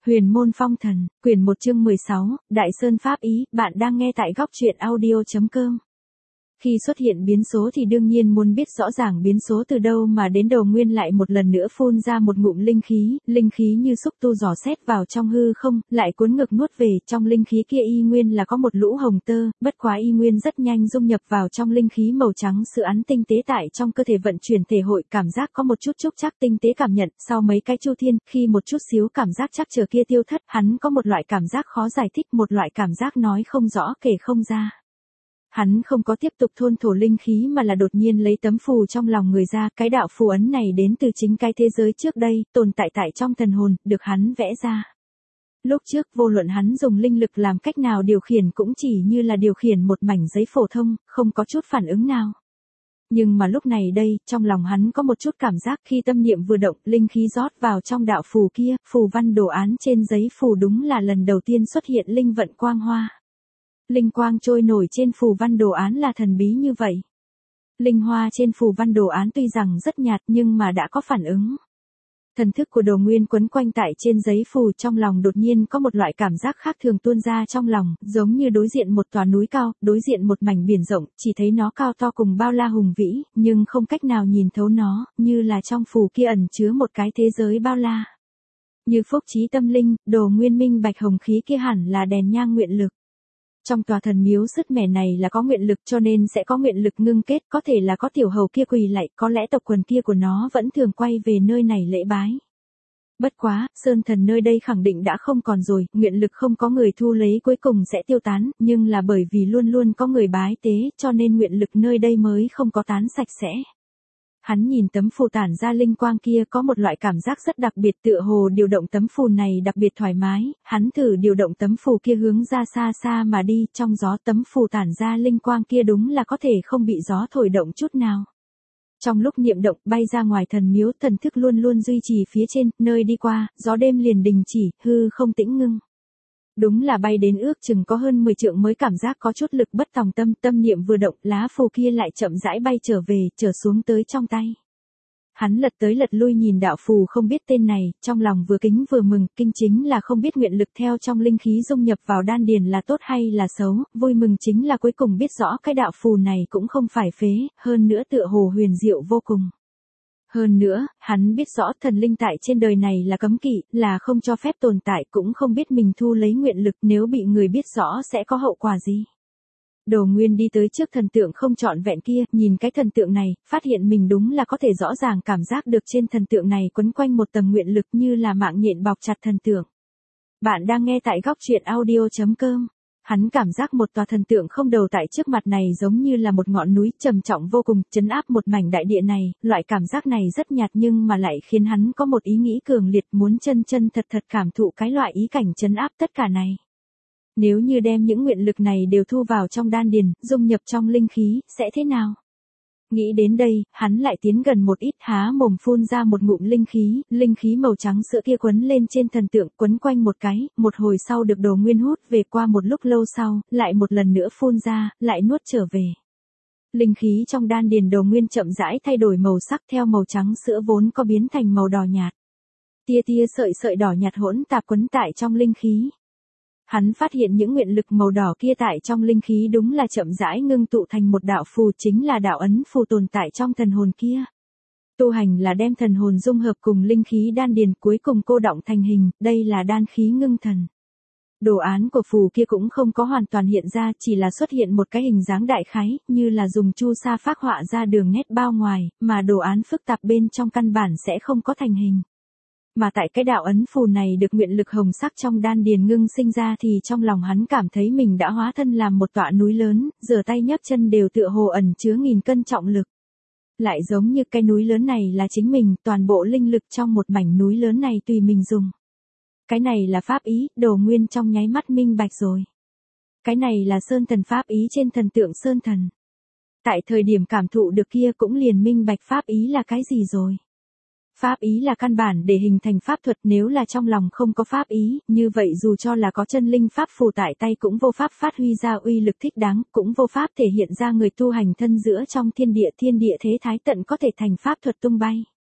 Huyền môn phong thần, quyển 1 chương 16, Đại Sơn Pháp Ý, bạn đang nghe tại góc truyện audio.com. Khi xuất hiện biến số thì đương nhiên muốn biết rõ ràng biến số từ đâu mà đến. Đầu Nguyên lại một lần nữa phun ra một ngụm linh khí như xúc tu giỏ xét vào trong hư không, lại cuốn ngược nuốt về. Trong linh khí kia y nguyên là có một lũ hồng tơ, bất quá y nguyên rất nhanh dung nhập vào trong linh khí màu trắng sự án tinh tế tại trong cơ thể vận chuyển thể hội, cảm giác có một chút trúc chắc tinh tế cảm nhận. Sau mấy cái chu thiên, khi một chút xíu cảm giác chắc chờ kia tiêu thất, hắn có một loại cảm giác khó giải thích, một loại cảm giác nói không rõ kể không ra. Hắn không có tiếp tục thôn thổ linh khí mà là đột nhiên lấy tấm phù trong lòng người ra. Cái đạo phù ấn này đến từ chính cái thế giới trước đây, tồn tại tại trong thần hồn, được hắn vẽ ra. Lúc trước vô luận hắn dùng linh lực làm cách nào điều khiển cũng chỉ như là điều khiển một mảnh giấy phổ thông, không có chút phản ứng nào. Nhưng mà lúc này đây, trong lòng hắn có một chút cảm giác, khi tâm niệm vừa động, linh khí rót vào trong đạo phù kia, phù văn đồ án trên giấy phù đúng là lần đầu tiên xuất hiện linh vận quang hoa. Linh quang trôi nổi trên phù văn đồ án là thần bí như vậy. Linh hoa trên phù văn đồ án tuy rằng rất nhạt nhưng mà đã có phản ứng. Thần thức của Đồ Nguyên quấn quanh tại trên giấy phù, trong lòng đột nhiên có một loại cảm giác khác thường tuôn ra trong lòng, giống như đối diện một tòa núi cao, đối diện một mảnh biển rộng, chỉ thấy nó cao to cùng bao la hùng vĩ, nhưng không cách nào nhìn thấu nó, như là trong phù kia ẩn chứa một cái thế giới bao la. Như phúc trí tâm linh, Đồ Nguyên minh bạch hồng khí kia hẳn là đèn nhang nguyện lực. Trong tòa thần miếu sứt mẻ này là có nguyện lực cho nên sẽ có nguyện lực ngưng kết, có thể là có tiểu hầu kia quỳ lại, có lẽ tộc quần kia của nó vẫn thường quay về nơi này lễ bái. Bất quá, sơn thần nơi đây khẳng định đã không còn rồi, nguyện lực không có người thu lấy cuối cùng sẽ tiêu tán, nhưng là bởi vì luôn luôn có người bái tế, cho nên nguyện lực nơi đây mới không có tán sạch sẽ. Hắn nhìn tấm phù tản ra linh quang kia có một loại cảm giác rất đặc biệt, tựa hồ điều động tấm phù này đặc biệt thoải mái, hắn thử điều động tấm phù kia hướng ra xa xa mà đi, trong gió tấm phù tản ra linh quang kia đúng là có thể không bị gió thổi động chút nào. Trong lúc niệm động bay ra ngoài thần miếu, thần thức luôn luôn duy trì phía trên, nơi đi qua, gió đêm liền đình chỉ, hư không tĩnh ngưng. Đúng là bay đến ước chừng có hơn 10 trượng mới cảm giác có chút lực bất tòng tâm, tâm niệm vừa động, lá phù kia lại chậm rãi bay trở về, trở xuống tới trong tay. Hắn lật tới lật lui nhìn đạo phù không biết tên này, trong lòng vừa kính vừa mừng, kinh chính là không biết nguyện lực theo trong linh khí dung nhập vào đan điền là tốt hay là xấu, vui mừng chính là cuối cùng biết rõ cái đạo phù này cũng không phải phế, hơn nữa tựa hồ huyền diệu vô cùng. Hơn nữa, hắn biết rõ thần linh tại trên đời này là cấm kỵ, là không cho phép tồn tại, cũng không biết mình thu lấy nguyện lực nếu bị người biết rõ sẽ có hậu quả gì. Đồ Nguyên đi tới trước thần tượng không trọn vẹn kia, nhìn cái thần tượng này, phát hiện mình đúng là có thể rõ ràng cảm giác được trên thần tượng này quấn quanh một tầng nguyện lực như là mạng nhện bọc chặt thần tượng. Bạn đang nghe tại góc truyện audio.com. Hắn cảm giác một tòa thần tượng không đầu tại trước mặt này giống như là một ngọn núi trầm trọng vô cùng, trấn áp một mảnh đại địa này, loại cảm giác này rất nhạt nhưng mà lại khiến hắn có một ý nghĩ cường liệt muốn chân chân thật thật cảm thụ cái loại ý cảnh trấn áp tất cả này. Nếu như đem những nguyện lực này đều thu vào trong đan điền, dung nhập trong linh khí, sẽ thế nào? Nghĩ đến đây, hắn lại tiến gần một ít, há mồm phun ra một ngụm linh khí màu trắng sữa kia quấn lên trên thần tượng, quấn quanh một cái, một hồi sau được Đồ Nguyên hút về, qua một lúc lâu sau, lại một lần nữa phun ra, lại nuốt trở về. Linh khí trong đan điền Đồ Nguyên chậm rãi thay đổi màu sắc, theo màu trắng sữa vốn có biến thành màu đỏ nhạt. Tia sợi đỏ nhạt hỗn tạp quấn tại trong linh khí. Hắn phát hiện những nguyện lực màu đỏ kia tại trong linh khí đúng là chậm rãi ngưng tụ thành một đạo phù, chính là đạo ấn phù tồn tại trong thần hồn kia. Tu hành là đem thần hồn dung hợp cùng linh khí đan điền, cuối cùng cô đọng thành hình, đây là đan khí ngưng thần. Đồ án của phù kia cũng không có hoàn toàn hiện ra, chỉ là xuất hiện một cái hình dáng đại khái, như là dùng chu sa phác họa ra đường nét bao ngoài, mà đồ án phức tạp bên trong căn bản sẽ không có thành hình. Mà tại cái đạo ấn phù này được nguyện lực hồng sắc trong đan điền ngưng sinh ra thì trong lòng hắn cảm thấy mình đã hóa thân làm một tọa núi lớn, giở tay nhấc chân đều tựa hồ ẩn chứa nghìn cân trọng lực. Lại giống như cái núi lớn này là chính mình, toàn bộ linh lực trong một mảnh núi lớn này tùy mình dùng. Cái này là pháp ý, Đồ Nguyên trong nháy mắt minh bạch rồi. Cái này là sơn thần pháp ý trên thần tượng sơn thần. Tại thời điểm cảm thụ được kia cũng liền minh bạch pháp ý là cái gì rồi. Pháp ý là căn bản để hình thành pháp thuật, nếu là trong lòng không có pháp ý, như vậy dù cho là có chân linh pháp phù tại tay cũng vô pháp phát huy ra uy lực thích đáng, cũng vô pháp thể hiện ra người tu hành thân giữa trong thiên địa thế thái tận có thể thành pháp thuật tung bay.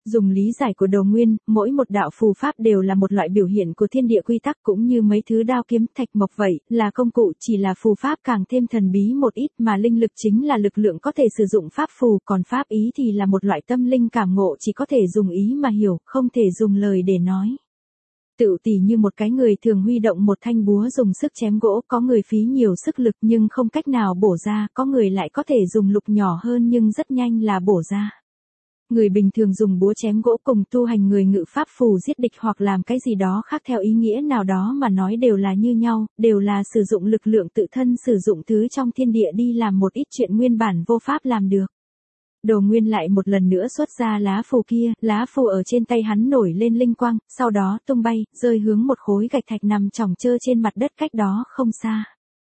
Dùng lý giải của Đồ Nguyên, mỗi một đạo phù pháp đều là một loại biểu hiện của thiên địa quy tắc cũng như mấy thứ đao kiếm thạch mộc vậy, là công cụ, chỉ là phù pháp càng thêm thần bí một ít mà linh lực chính là lực lượng có thể sử dụng pháp phù, còn pháp ý thì là một loại tâm linh cảm ngộ chỉ có thể dùng ý mà hiểu, không thể dùng lời để nói. Tựu tỉ như một cái người thường huy động một thanh búa dùng sức chém gỗ, có người phí nhiều sức lực nhưng không cách nào bổ ra, có người lại có thể dùng lục nhỏ hơn nhưng rất nhanh là bổ ra. Người bình thường dùng búa chém gỗ cùng tu hành người ngự pháp phù giết địch hoặc làm cái gì đó khác theo ý nghĩa nào đó mà nói đều là như nhau, đều là sử dụng lực lượng tự thân sử dụng thứ trong thiên địa đi làm một ít chuyện nguyên bản vô pháp làm được. Đồ Nguyên lại một lần nữa xuất ra lá phù kia, lá phù ở trên tay hắn nổi lên linh quang, sau đó tung bay, rơi hướng một khối gạch thạch nằm chỏng chơ trên mặt đất cách đó không xa.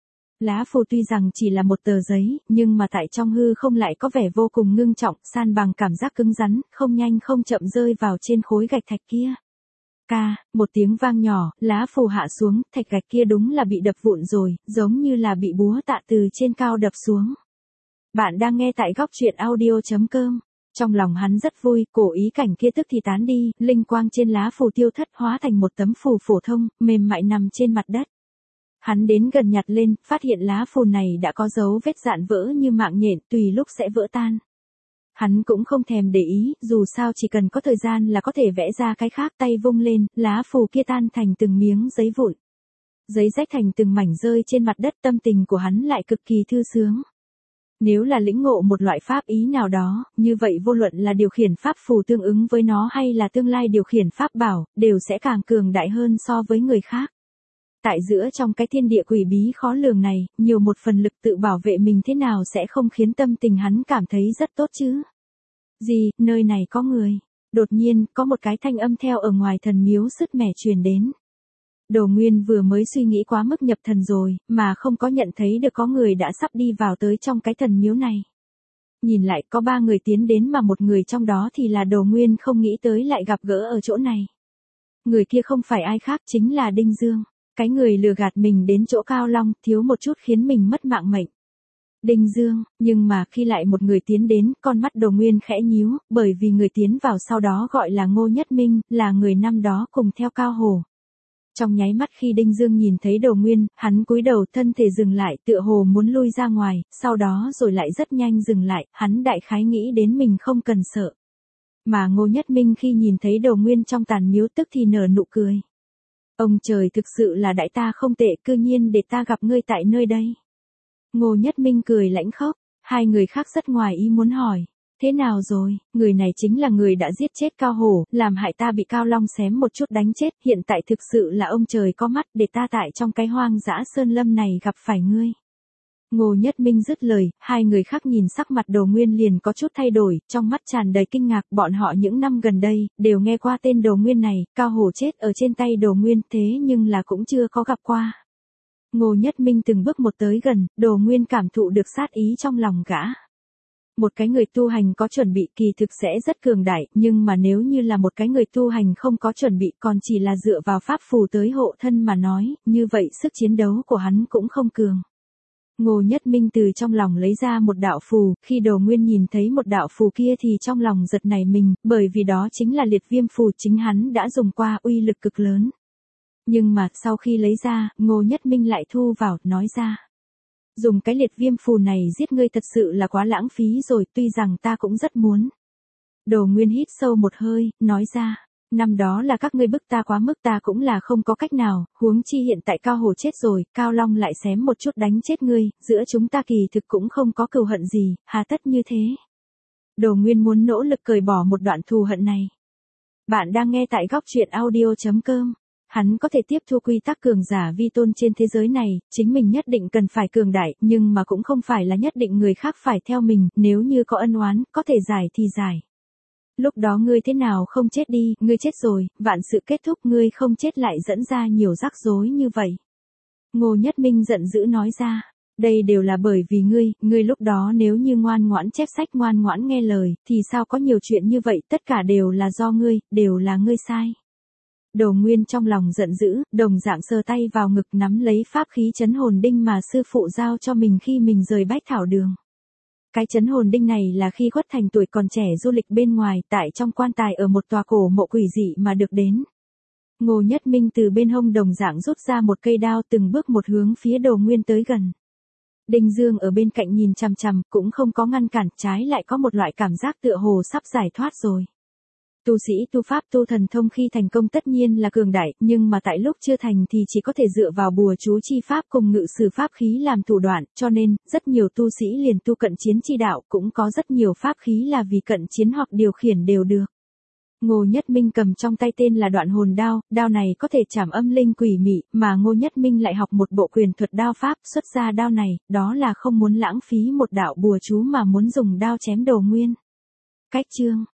Lá phù tuy rằng chỉ là một tờ giấy, nhưng mà tại trong hư không lại có vẻ vô cùng ngưng trọng, san bằng cảm giác cứng rắn, không nhanh không chậm rơi vào trên khối gạch thạch kia. Ca, một tiếng vang nhỏ, lá phù hạ xuống, thạch gạch kia đúng là bị đập vụn rồi, giống như là bị búa tạ từ trên cao đập xuống. Bạn đang nghe tại góc truyện audio.com. Trong lòng hắn rất vui, cổ ý cảnh kia tức thì tán đi, linh quang trên lá phù tiêu thất hóa thành một tấm phù phổ thông, mềm mại nằm trên mặt đất. Hắn đến gần nhặt lên, phát hiện lá phù này đã có dấu vết dạn vỡ như mạng nhện, tùy lúc sẽ vỡ tan. Hắn cũng không thèm để ý, dù sao chỉ cần có thời gian là có thể vẽ ra cái khác, tay vung lên, lá phù kia tan thành từng miếng giấy vụn. Giấy rách thành từng mảnh rơi trên mặt đất, tâm tình của hắn lại cực kỳ thư sướng. Nếu là lĩnh ngộ một loại pháp ý nào đó, như vậy vô luận là điều khiển pháp phù tương ứng với nó hay là tương lai điều khiển pháp bảo, đều sẽ càng cường đại hơn so với người khác. Tại giữa trong cái thiên địa quỷ bí khó lường này, nhiều một phần lực tự bảo vệ mình thế nào sẽ không khiến tâm tình hắn cảm thấy rất tốt chứ? Gì, nơi này có người. Đột nhiên, có một cái thanh âm theo ở ngoài thần miếu sứt mẻ truyền đến. Đồ Nguyên vừa mới suy nghĩ quá mức nhập thần rồi, mà không có nhận thấy được có người đã sắp đi vào tới trong cái thần miếu này. Nhìn lại có 3 người tiến đến mà một người trong đó thì là Đồ Nguyên không nghĩ tới lại gặp gỡ ở chỗ này. Người kia không phải ai khác chính là Đinh Dương. Cái người lừa gạt mình đến chỗ Cao Long, thiếu một chút khiến mình mất mạng mệnh. Đinh Dương, nhưng mà khi lại một người tiến đến, con mắt Đồ Nguyên khẽ nhíu, bởi vì người tiến vào sau đó gọi là Ngô Nhất Minh, là người năm đó cùng theo Cao Hồ. Trong nháy mắt khi Đinh Dương nhìn thấy Đồ Nguyên, hắn cúi đầu thân thể dừng lại, tựa hồ muốn lui ra ngoài, sau đó rồi lại rất nhanh dừng lại, hắn đại khái nghĩ đến mình không cần sợ. Mà Ngô Nhất Minh khi nhìn thấy Đồ Nguyên trong tàn miếu tức thì nở nụ cười. Ông trời thực sự là đãi ta không tệ, cư nhiên để ta gặp ngươi tại nơi đây. Ngô Nhất Minh cười lãnh khốc, 2 người khác rất ngoài ý muốn hỏi. Thế nào rồi, người này chính là người đã giết chết Cao Hổ, làm hại ta bị Cao Long xém một chút đánh chết, hiện tại thực sự là ông trời có mắt để ta tại trong cái hoang dã sơn lâm này gặp phải ngươi. Ngô Nhất Minh dứt lời, 2 người khác nhìn sắc mặt Đồ Nguyên liền có chút thay đổi, trong mắt tràn đầy kinh ngạc, bọn họ những năm gần đây, đều nghe qua tên Đồ Nguyên này, Cao Hổ chết ở trên tay Đồ Nguyên, thế nhưng là cũng chưa có gặp qua. Ngô Nhất Minh từng bước một tới gần, Đồ Nguyên cảm thụ được sát ý trong lòng gã. Một cái người tu hành có chuẩn bị kỳ thực sẽ rất cường đại, nhưng mà nếu như là một cái người tu hành không có chuẩn bị còn chỉ là dựa vào pháp phù tới hộ thân mà nói, như vậy sức chiến đấu của hắn cũng không cường. Ngô Nhất Minh từ trong lòng lấy ra một đạo phù, khi Đồ Nguyên nhìn thấy một đạo phù kia thì trong lòng giật nảy mình, bởi vì đó chính là liệt viêm phù chính hắn đã dùng qua, uy lực cực lớn. Nhưng mà sau khi lấy ra, Ngô Nhất Minh lại thu vào, nói ra. Dùng cái liệt viêm phù này giết ngươi thật sự là quá lãng phí rồi, tuy rằng ta cũng rất muốn. Đồ Nguyên hít sâu một hơi, nói ra. Năm đó là các ngươi bức ta quá mức, ta cũng là không có cách nào, huống chi hiện tại Cao Hổ chết rồi, Cao Long lại xém một chút đánh chết ngươi, giữa chúng ta kỳ thực cũng không có cừu hận gì, hà tất như thế. Đồ Nguyên muốn nỗ lực cởi bỏ một đoạn thù hận này. Bạn đang nghe tại góc truyện audio.com. Hắn có thể tiếp thu quy tắc cường giả vi tôn trên thế giới này, chính mình nhất định cần phải cường đại, nhưng mà cũng không phải là nhất định người khác phải theo mình, nếu như có ân oán, có thể giải thì giải. Lúc đó ngươi thế nào không chết đi, ngươi chết rồi, vạn sự kết thúc, ngươi không chết lại dẫn ra nhiều rắc rối như vậy. Ngô Nhất Minh giận dữ nói ra, đây đều là bởi vì ngươi lúc đó nếu như ngoan ngoãn chép sách ngoan ngoãn nghe lời, thì sao có nhiều chuyện như vậy, tất cả đều là do ngươi, đều là ngươi sai. Đồ Nguyên trong lòng giận dữ, đồng dạng sờ tay vào ngực nắm lấy pháp khí trấn hồn đinh mà sư phụ giao cho mình khi mình rời Bách Thảo Đường. Cái chấn hồn đinh này là khi Khuất Thành tuổi còn trẻ du lịch bên ngoài tại trong quan tài ở một tòa cổ mộ quỷ dị mà được đến. Ngô Nhất Minh từ bên hông đồng dạng rút ra một cây đao từng bước một hướng phía Đồ Nguyên tới gần. Đinh Dương ở bên cạnh nhìn chằm chằm cũng không có ngăn cản, trái lại có một loại cảm giác tựa hồ sắp giải thoát rồi. Tu sĩ tu pháp tu thần thông khi thành công tất nhiên là cường đại, nhưng mà tại lúc chưa thành thì chỉ có thể dựa vào bùa chú chi pháp cùng ngự sử pháp khí làm thủ đoạn, cho nên, rất nhiều tu sĩ liền tu cận chiến chi đạo, cũng có rất nhiều pháp khí là vì cận chiến hoặc điều khiển đều được. Ngô Nhất Minh cầm trong tay tên là Đoạn Hồn Đao, đao này có thể trảm âm linh quỷ mị, mà Ngô Nhất Minh lại học một bộ quyền thuật đao pháp, xuất ra đao này, đó là không muốn lãng phí một đạo bùa chú mà muốn dùng đao chém Đồ Nguyên. Cách chương